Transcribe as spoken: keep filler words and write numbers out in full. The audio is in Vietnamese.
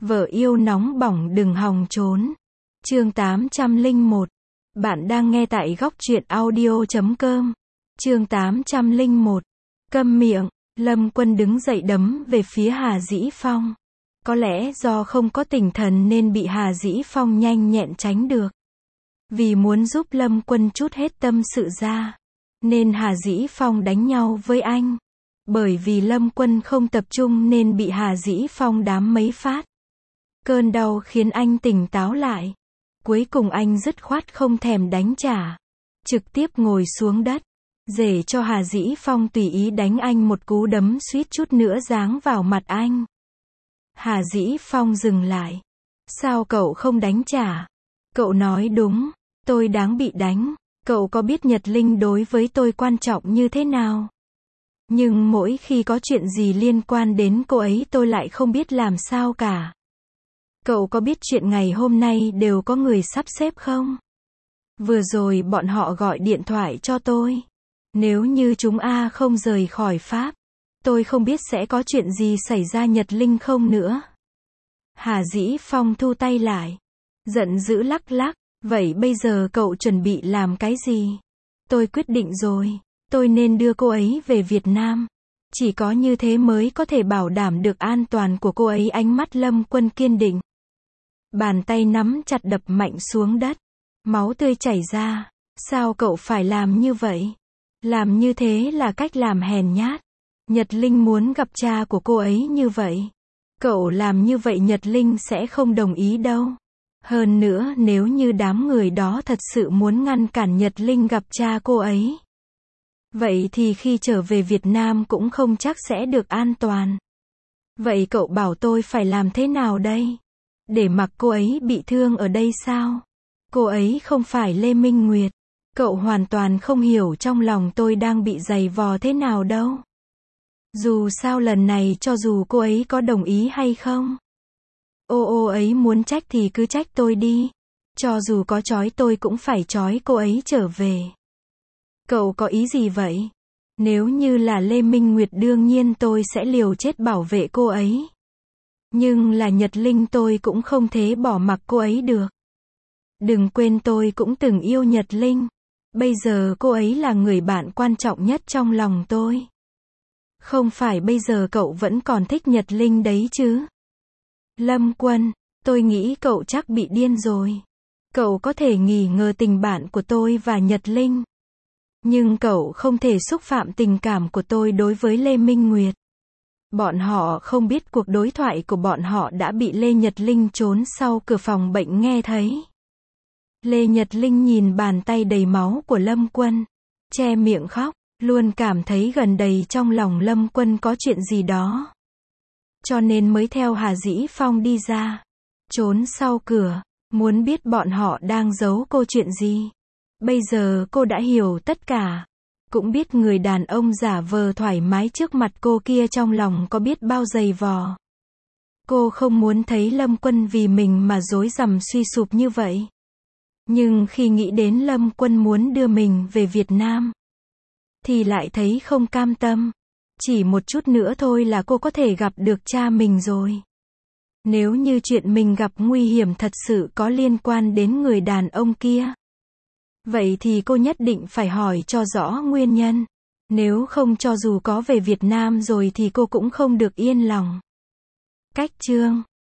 Vợ yêu nóng bỏng đừng hòng trốn. Chương tám trăm lẻ một. Bạn đang nghe tại góc truyện audio chấm com. Chương tám trăm lẻ một. Câm miệng. Lâm Quân đứng dậy đấm về phía Hà Dĩ Phong. Có lẽ do không có tinh thần nên bị Hà Dĩ Phong nhanh nhẹn tránh được. Vì muốn giúp Lâm Quân trút hết tâm sự ra, nên Hà Dĩ Phong đánh nhau với anh. Bởi vì Lâm Quân không tập trung nên bị Hà Dĩ Phong đám mấy phát. Cơn đau khiến anh tỉnh táo lại. Cuối cùng anh dứt khoát không thèm đánh trả. Trực tiếp ngồi xuống đất, để cho Hà Dĩ Phong tùy ý đánh anh một cú đấm suýt chút nữa giáng vào mặt anh. Hà Dĩ Phong dừng lại. Sao cậu không đánh trả? Cậu nói đúng, tôi đáng bị đánh. Cậu có biết Nhật Linh đối với tôi quan trọng như thế nào? Nhưng mỗi khi có chuyện gì liên quan đến cô ấy tôi lại không biết làm sao cả. Cậu có biết chuyện ngày hôm nay đều có người sắp xếp không? Vừa rồi bọn họ gọi điện thoại cho tôi. Nếu như chúng A không rời khỏi Pháp, tôi không biết sẽ có chuyện gì xảy ra Nhật Linh không nữa. Hà Dĩ Phong thu tay lại, giận dữ lắc lắc. Vậy bây giờ cậu chuẩn bị làm cái gì? Tôi quyết định rồi, tôi nên đưa cô ấy về Việt Nam. Chỉ có như thế mới có thể bảo đảm được an toàn của cô ấy. Ánh mắt Lâm Quân kiên định. Bàn tay nắm chặt đập mạnh xuống đất. Máu tươi chảy ra. Sao cậu phải làm như vậy? Làm như thế là cách làm hèn nhát. Nhật Linh muốn gặp cha của cô ấy như vậy. Cậu làm như vậy Nhật Linh sẽ không đồng ý đâu. Hơn nữa nếu như đám người đó thật sự muốn ngăn cản Nhật Linh gặp cha cô ấy, vậy thì khi trở về Việt Nam cũng không chắc sẽ được an toàn. Vậy cậu bảo tôi phải làm thế nào đây? Để mặc cô ấy bị thương ở đây sao? Cô ấy không phải Lê Minh Nguyệt. Cậu hoàn toàn không hiểu trong lòng tôi đang bị giày vò thế nào đâu. Dù sao lần này cho dù cô ấy có đồng ý hay không, Ô ô ấy muốn trách thì cứ trách tôi đi. Cho dù có trói tôi cũng phải trói cô ấy trở về. Cậu có ý gì vậy? Nếu như là Lê Minh Nguyệt đương nhiên tôi sẽ liều chết bảo vệ cô ấy. Nhưng là Nhật Linh tôi cũng không thể bỏ mặc cô ấy được. Đừng quên tôi cũng từng yêu Nhật Linh. Bây giờ cô ấy là người bạn quan trọng nhất trong lòng tôi. Không phải bây giờ cậu vẫn còn thích Nhật Linh đấy chứ? Lâm Quân, tôi nghĩ cậu chắc bị điên rồi. Cậu có thể nghi ngờ tình bạn của tôi và Nhật Linh. Nhưng cậu không thể xúc phạm tình cảm của tôi đối với Lê Minh Nguyệt. Bọn họ không biết cuộc đối thoại của bọn họ đã bị Lê Nhật Linh trốn sau cửa phòng bệnh nghe thấy. Lê Nhật Linh nhìn bàn tay đầy máu của Lâm Quân, che miệng khóc, luôn cảm thấy gần đây trong lòng Lâm Quân có chuyện gì đó. Cho nên mới theo Hà Dĩ Phong đi ra, trốn sau cửa, muốn biết bọn họ đang giấu cô chuyện gì. Bây giờ cô đã hiểu tất cả, cũng biết người đàn ông giả vờ thoải mái trước mặt cô kia trong lòng có biết bao dày vò. Cô không muốn thấy Lâm Quân vì mình mà rối rắm suy sụp như vậy. Nhưng khi nghĩ đến Lâm Quân muốn đưa mình về Việt Nam, thì lại thấy không cam tâm. Chỉ một chút nữa thôi là cô có thể gặp được cha mình rồi. Nếu như chuyện mình gặp nguy hiểm thật sự có liên quan đến người đàn ông kia, vậy thì cô nhất định phải hỏi cho rõ nguyên nhân. Nếu không cho dù có về Việt Nam rồi thì cô cũng không được yên lòng. Cách chương